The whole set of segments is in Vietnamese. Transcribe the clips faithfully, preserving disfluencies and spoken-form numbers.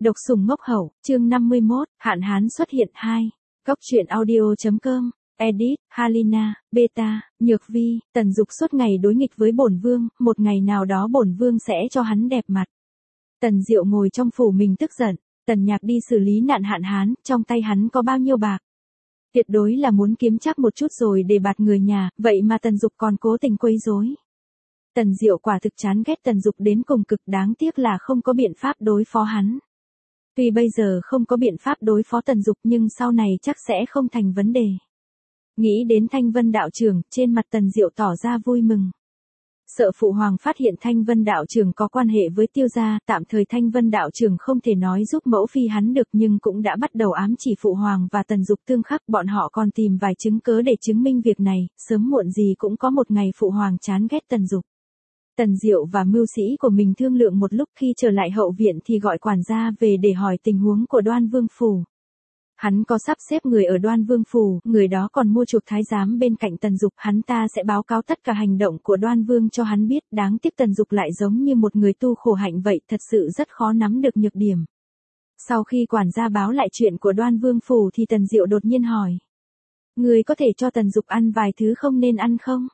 Độc sủng ngốc hậu, chương năm mươi mốt, hạn hán xuất hiện hai. Góc truyện audio.com, edit, Halina, Beta, Nhược Vi, Tần Dục suốt ngày đối nghịch với bổn vương, một ngày nào đó bổn vương sẽ cho hắn đẹp mặt. Tần Diệu ngồi trong phủ mình tức giận, Tần Nhạc đi xử lý nạn hạn hán, trong tay hắn có bao nhiêu bạc. Tuyệt đối là muốn kiếm chắc một chút rồi để bạt người nhà, vậy mà Tần Dục còn cố tình quấy rối. Tần Diệu quả thực chán ghét Tần Dục đến cùng cực, đáng tiếc là không có biện pháp đối phó hắn. Tuy bây giờ không có biện pháp đối phó Tần Dục nhưng sau này chắc sẽ không thành vấn đề. Nghĩ đến Thanh Vân đạo trưởng, trên mặt Tần Diệu tỏ ra vui mừng. Sợ phụ hoàng phát hiện Thanh Vân đạo trưởng có quan hệ với Tiêu gia, tạm thời Thanh Vân đạo trưởng không thể nói giúp mẫu phi hắn được nhưng cũng đã bắt đầu ám chỉ phụ hoàng và Tần Dục tương khắc, bọn họ còn tìm vài chứng cớ để chứng minh việc này, sớm muộn gì cũng có một ngày phụ hoàng chán ghét Tần Dục. Tần Diệu và mưu sĩ của mình thương lượng một lúc, khi trở lại hậu viện thì gọi quản gia về để hỏi tình huống của Đoan Vương phủ. Hắn có sắp xếp người ở Đoan Vương phủ, người đó còn mua chuộc thái giám bên cạnh Tần Dục, hắn ta sẽ báo cáo tất cả hành động của Đoan Vương cho hắn biết, đáng tiếc Tần Dục lại giống như một người tu khổ hạnh vậy, thật sự rất khó nắm được nhược điểm. Sau khi quản gia báo lại chuyện của Đoan Vương phủ thì Tần Diệu đột nhiên hỏi: "Người có thể cho Tần Dục ăn vài thứ không nên ăn không?"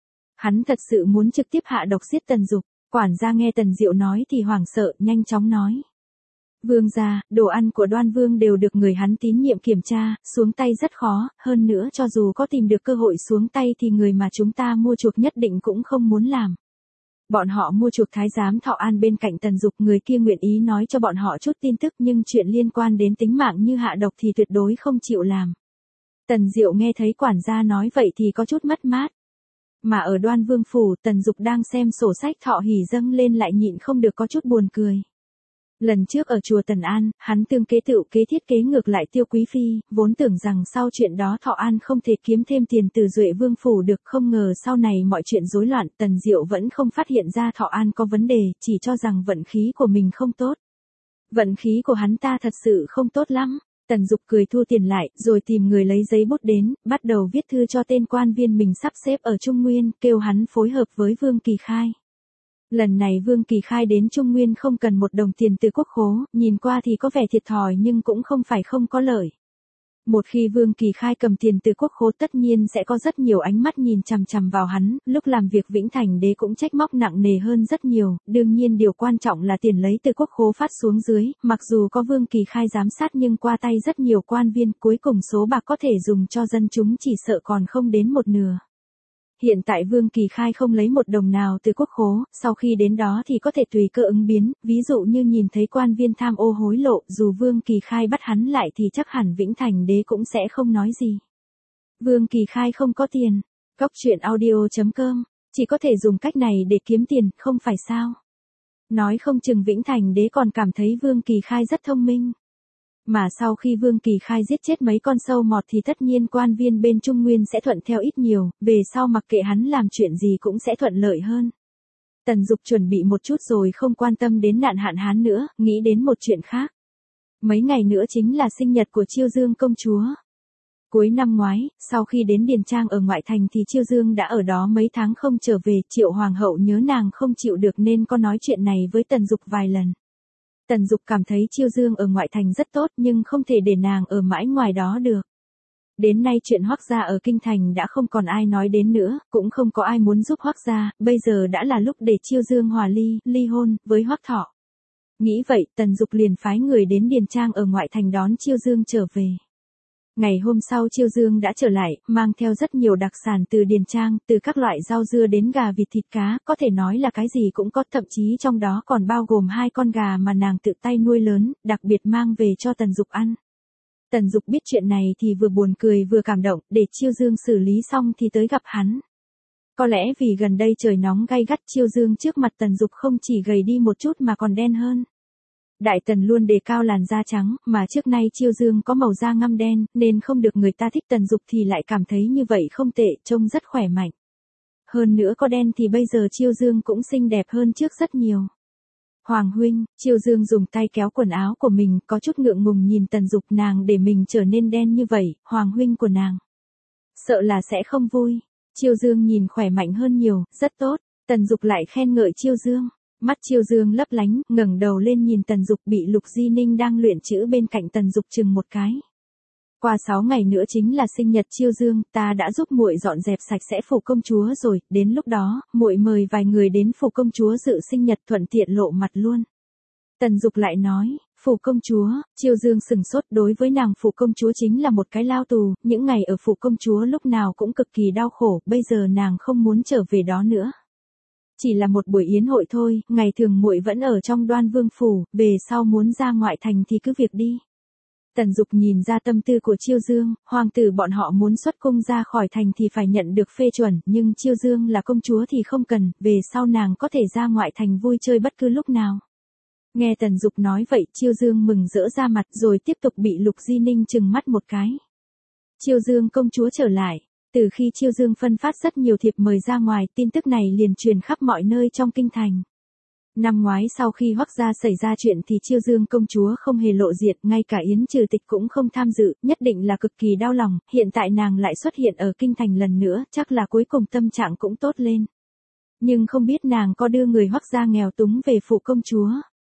Hắn thật sự muốn trực tiếp hạ độc giết Tần Dục. Quản gia nghe Tần Diệu nói thì hoảng sợ, nhanh chóng nói: "Vương gia, đồ ăn của Đoan Vương đều được người hắn tín nhiệm kiểm tra, xuống tay rất khó, hơn nữa cho dù có tìm được cơ hội xuống tay thì người mà chúng ta mua chuộc nhất định cũng không muốn làm. Bọn họ mua chuộc thái giám Thọ An bên cạnh Tần Dục, người kia nguyện ý nói cho bọn họ chút tin tức nhưng chuyện liên quan đến tính mạng như hạ độc thì tuyệt đối không chịu làm." Tần Diệu nghe thấy quản gia nói vậy thì có chút mất mát. Mà ở Đoan Vương phủ, Tần Dục đang xem sổ sách Thọ Hỷ dâng lên lại nhịn không được có chút buồn cười. Lần trước ở chùa Tần An, hắn tương kế tự kế thiết kế ngược lại Tiêu Quý Phi, vốn tưởng rằng sau chuyện đó Thọ An không thể kiếm thêm tiền từ Duệ Vương phủ được, không ngờ sau này mọi chuyện rối loạn, Tần Diệu vẫn không phát hiện ra Thọ An có vấn đề, chỉ cho rằng vận khí của mình không tốt. Vận khí của hắn ta thật sự không tốt lắm. Tần Dục cười thu tiền lại, rồi tìm người lấy giấy bút đến, bắt đầu viết thư cho tên quan viên mình sắp xếp ở Trung Nguyên, kêu hắn phối hợp với Vương Kỳ Khai. Lần này Vương Kỳ Khai đến Trung Nguyên không cần một đồng tiền từ quốc khố, nhìn qua thì có vẻ thiệt thòi nhưng cũng không phải không có lợi. Một khi Vương Kỳ Khai cầm tiền từ quốc khố tất nhiên sẽ có rất nhiều ánh mắt nhìn chằm chằm vào hắn, lúc làm việc Vĩnh Thành Đế cũng trách móc nặng nề hơn rất nhiều, đương nhiên điều quan trọng là tiền lấy từ quốc khố phát xuống dưới, mặc dù có Vương Kỳ Khai giám sát nhưng qua tay rất nhiều quan viên, cuối cùng số bạc có thể dùng cho dân chúng chỉ sợ còn không đến một nửa. Hiện tại Vương Kỳ Khai không lấy một đồng nào từ quốc khố, sau khi đến đó thì có thể tùy cơ ứng biến, ví dụ như nhìn thấy quan viên tham ô hối lộ, dù Vương Kỳ Khai bắt hắn lại thì chắc hẳn Vĩnh Thành Đế cũng sẽ không nói gì. Vương Kỳ Khai không có tiền. Góc truyện audio.com, chỉ có thể dùng cách này để kiếm tiền, không phải sao? Nói không chừng Vĩnh Thành Đế còn cảm thấy Vương Kỳ Khai rất thông minh. Mà sau khi Vương Kỳ Khai giết chết mấy con sâu mọt thì tất nhiên quan viên bên Trung Nguyên sẽ thuận theo ít nhiều, về sau mặc kệ hắn làm chuyện gì cũng sẽ thuận lợi hơn. Tần Dục chuẩn bị một chút rồi không quan tâm đến nạn hạn hán nữa, nghĩ đến một chuyện khác. Mấy ngày nữa chính là sinh nhật của Chiêu Dương công chúa. Cuối năm ngoái, sau khi đến Điền Trang ở ngoại thành thì Chiêu Dương đã ở đó mấy tháng không trở về, Triệu Hoàng hậu nhớ nàng không chịu được nên có nói chuyện này với Tần Dục vài lần. Tần Dục cảm thấy Chiêu Dương ở ngoại thành rất tốt nhưng không thể để nàng ở mãi ngoài đó được. Đến nay chuyện Hoắc gia ở kinh thành đã không còn ai nói đến nữa, cũng không có ai muốn giúp Hoắc gia, bây giờ đã là lúc để Chiêu Dương hòa ly, ly hôn với Hoắc Thọ. Nghĩ vậy, Tần Dục liền phái người đến Điền Trang ở ngoại thành đón Chiêu Dương trở về. Ngày hôm sau Chiêu Dương đã trở lại, mang theo rất nhiều đặc sản từ Điền Trang, từ các loại rau dưa đến gà vịt thịt cá, có thể nói là cái gì cũng có, thậm chí trong đó còn bao gồm hai con gà mà nàng tự tay nuôi lớn, đặc biệt mang về cho Tần Dục ăn. Tần Dục biết chuyện này thì vừa buồn cười vừa cảm động, để Chiêu Dương xử lý xong thì tới gặp hắn. Có lẽ vì gần đây trời nóng gay gắt, Chiêu Dương trước mặt Tần Dục không chỉ gầy đi một chút mà còn đen hơn. Đại Tần luôn đề cao làn da trắng, mà trước nay Chiêu Dương có màu da ngăm đen, nên không được người ta thích, Tần Dục thì lại cảm thấy như vậy không tệ, trông rất khỏe mạnh. Hơn nữa có đen thì bây giờ Chiêu Dương cũng xinh đẹp hơn trước rất nhiều. Hoàng huynh, Chiêu Dương dùng tay kéo quần áo của mình, có chút ngượng ngùng nhìn Tần Dục, nàng để mình trở nên đen như vậy, Hoàng huynh của nàng sợ là sẽ không vui. Chiêu Dương nhìn khỏe mạnh hơn nhiều, rất tốt. Tần Dục lại khen ngợi Chiêu Dương. Mắt Chiêu Dương lấp lánh, ngẩng đầu lên nhìn Tần Dục bị Lục Di Ninh đang luyện chữ bên cạnh Tần Dục chừng một cái. Qua sáu ngày nữa chính là sinh nhật Chiêu Dương, ta đã giúp muội dọn dẹp sạch sẽ phủ công chúa rồi, đến lúc đó, muội mời vài người đến phủ công chúa dự sinh nhật thuận tiện lộ mặt luôn. Tần Dục lại nói, phủ công chúa, Chiêu Dương sừng sốt, đối với nàng phủ công chúa chính là một cái lao tù, những ngày ở phủ công chúa lúc nào cũng cực kỳ đau khổ, bây giờ nàng không muốn trở về đó nữa. Chỉ là một buổi yến hội thôi, ngày thường muội vẫn ở trong Đoan Vương phủ, về sau muốn ra ngoại thành thì cứ việc đi. Tần Dục nhìn ra tâm tư của Chiêu Dương, hoàng tử bọn họ muốn xuất cung ra khỏi thành thì phải nhận được phê chuẩn, nhưng Chiêu Dương là công chúa thì không cần, về sau nàng có thể ra ngoại thành vui chơi bất cứ lúc nào. Nghe Tần Dục nói vậy, Chiêu Dương mừng rỡ ra mặt rồi tiếp tục bị Lục Di Ninh trừng mắt một cái. Chiêu Dương công chúa trở lại. Từ khi Chiêu Dương phân phát rất nhiều thiệp mời ra ngoài, tin tức này liền truyền khắp mọi nơi trong kinh thành. Năm ngoái sau khi Hoắc gia xảy ra chuyện thì Chiêu Dương công chúa không hề lộ diện, ngay cả yến trừ tịch cũng không tham dự, nhất định là cực kỳ đau lòng, hiện tại nàng lại xuất hiện ở kinh thành lần nữa, chắc là cuối cùng tâm trạng cũng tốt lên. Nhưng không biết nàng có đưa người Hoắc gia nghèo túng về phủ công chúa.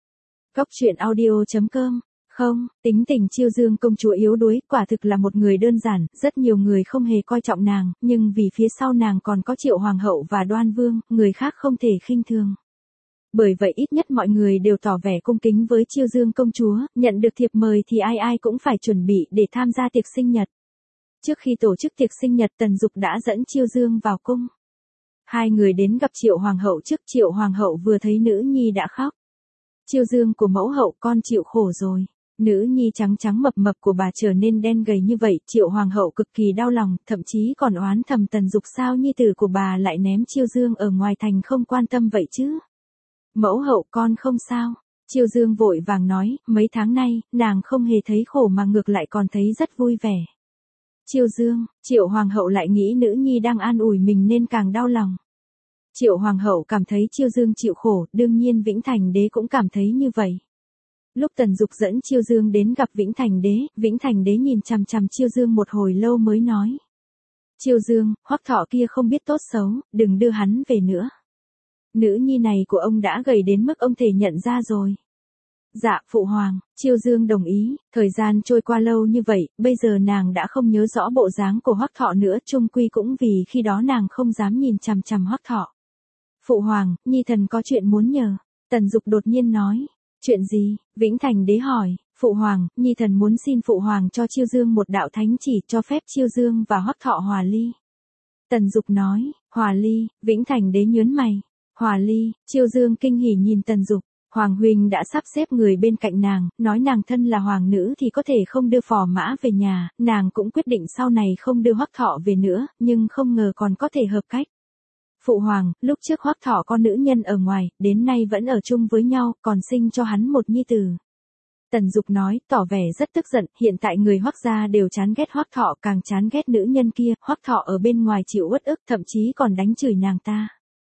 Cóc truyện audio chấm com. Không, tính tình Chiêu Dương công chúa yếu đuối, quả thực là một người đơn giản, rất nhiều người không hề coi trọng nàng, nhưng vì phía sau nàng còn có Triệu hoàng hậu và Đoan Vương, người khác không thể khinh thường. Bởi vậy ít nhất mọi người đều tỏ vẻ cung kính với Chiêu Dương công chúa, nhận được thiệp mời thì ai ai cũng phải chuẩn bị để tham gia tiệc sinh nhật. Trước khi tổ chức tiệc sinh nhật, Tần Dục đã dẫn Chiêu Dương vào cung. Hai người đến gặp Triệu hoàng hậu trước, Triệu hoàng hậu vừa thấy nữ nhi đã khóc. Chiêu Dương của mẫu hậu, con chịu khổ rồi. Nữ nhi trắng trắng mập mập của bà trở nên đen gầy như vậy, Triệu hoàng hậu cực kỳ đau lòng, thậm chí còn oán thầm Tần Dục sao nhi tử của bà lại ném Chiêu Dương ở ngoài thành không quan tâm vậy chứ. Mẫu hậu, con không sao. Chiêu Dương vội vàng nói, mấy tháng nay, nàng không hề thấy khổ mà ngược lại còn thấy rất vui vẻ. Chiêu Dương, Triệu hoàng hậu lại nghĩ nữ nhi đang an ủi mình nên càng đau lòng. Triệu hoàng hậu cảm thấy Chiêu Dương chịu khổ, đương nhiên Vĩnh Thành đế cũng cảm thấy như vậy. Lúc Tần Dục dẫn Chiêu Dương đến gặp Vĩnh Thành đế, Vĩnh Thành đế nhìn chằm chằm Chiêu Dương một hồi lâu mới nói. Chiêu Dương, Hoắc Thọ kia không biết tốt xấu, đừng đưa hắn về nữa. Nữ nhi này của ông đã gầy đến mức ông thể nhận ra rồi. Dạ, phụ hoàng, Chiêu Dương đồng ý, thời gian trôi qua lâu như vậy, bây giờ nàng đã không nhớ rõ bộ dáng của Hoắc Thọ nữa, chung quy cũng vì khi đó nàng không dám nhìn chằm chằm Hoắc Thọ. Phụ hoàng, nhi thần có chuyện muốn nhờ. Tần Dục đột nhiên nói. Chuyện gì? Vĩnh Thành đế hỏi. Phụ hoàng, nhi thần muốn xin phụ hoàng cho Chiêu Dương một đạo thánh chỉ cho phép Chiêu Dương và Hoắc Thọ hòa ly. Tần Dục nói. Hòa ly? Vĩnh Thành đế nhớn mày. Hòa ly? Chiêu Dương kinh hỉ nhìn Tần Dục. Hoàng huynh đã sắp xếp người bên cạnh nàng, nói nàng thân là hoàng nữ thì có thể không đưa phò mã về nhà, nàng cũng quyết định sau này không đưa Hoắc Thọ về nữa, nhưng không ngờ còn có thể hợp cách. Phụ hoàng, lúc trước Hoắc Thọ có nữ nhân ở ngoài, đến nay vẫn ở chung với nhau, còn sinh cho hắn một nhi tử. Tần Dục nói, tỏ vẻ rất tức giận, hiện tại người Hoắc gia đều chán ghét Hoắc Thọ, càng chán ghét nữ nhân kia, Hoắc Thọ ở bên ngoài chịu uất ức, thậm chí còn đánh chửi nàng ta.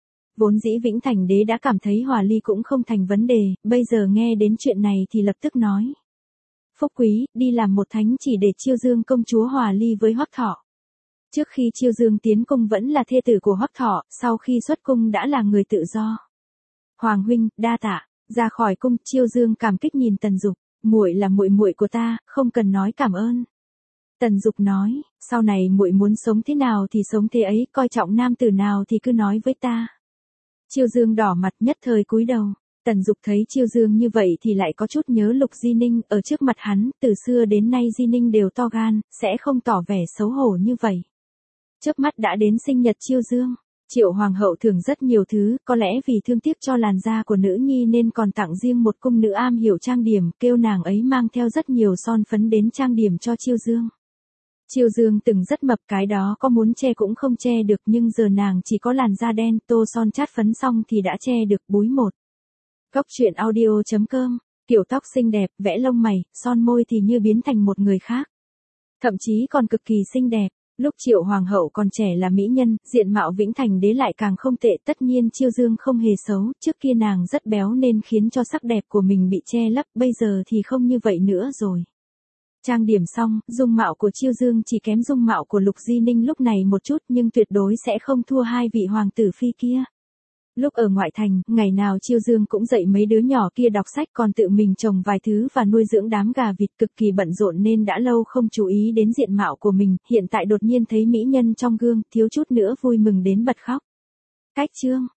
Vốn dĩ Vĩnh Thành đế đã cảm thấy hòa ly cũng không thành vấn đề, bây giờ nghe đến chuyện này thì lập tức nói. Phúc quý, đi làm một thánh chỉ để Chiêu Dương công chúa hòa ly với Hoắc Thọ. Trước khi Chiêu Dương tiến cung vẫn là thê tử của Hoắc Thọ, sau khi xuất cung đã là người tự do. Hoàng huynh, đa tạ. Ra khỏi cung, Chiêu Dương cảm kích nhìn Tần Dục, muội là muội muội của ta, không cần nói cảm ơn. Tần Dục nói, sau này muội muốn sống thế nào thì sống thế ấy, coi trọng nam tử nào thì cứ nói với ta. Chiêu Dương đỏ mặt nhất thời cúi đầu. Tần Dục thấy Chiêu Dương như vậy thì lại có chút nhớ Lục Di Ninh, ở trước mặt hắn, từ xưa đến nay Di Ninh đều to gan, sẽ không tỏ vẻ xấu hổ như vậy. Chớp mắt đã đến sinh nhật Chiêu Dương. Triệu hoàng hậu thưởng rất nhiều thứ, có lẽ vì thương tiếc cho làn da của nữ nhi nên còn tặng riêng một cung nữ am hiểu trang điểm, kêu nàng ấy mang theo rất nhiều son phấn đến trang điểm cho Chiêu Dương. Chiêu Dương từng rất mập, cái đó có muốn che cũng không che được, nhưng giờ nàng chỉ có làn da đen, tô son chát phấn xong thì đã che được búi một. Cóc truyện audio chấm com, kiểu tóc xinh đẹp, vẽ lông mày, son môi thì như biến thành một người khác. Thậm chí còn cực kỳ xinh đẹp. Lúc Triệu hoàng hậu còn trẻ là mỹ nhân, diện mạo Vĩnh Thành đế lại càng không tệ, tất nhiên Chiêu Dương không hề xấu, trước kia nàng rất béo nên khiến cho sắc đẹp của mình bị che lấp, bây giờ thì không như vậy nữa rồi. Trang điểm xong, dung mạo của Chiêu Dương chỉ kém dung mạo của Lục Di Ninh lúc này một chút, nhưng tuyệt đối sẽ không thua hai vị hoàng tử phi kia. Lúc ở ngoại thành, ngày nào Chiêu Dương cũng dạy mấy đứa nhỏ kia đọc sách còn tự mình trồng vài thứ và nuôi dưỡng đám gà vịt cực kỳ bận rộn nên đã lâu không chú ý đến diện mạo của mình, hiện tại đột nhiên thấy mỹ nhân trong gương, thiếu chút nữa vui mừng đến bật khóc. Cách chương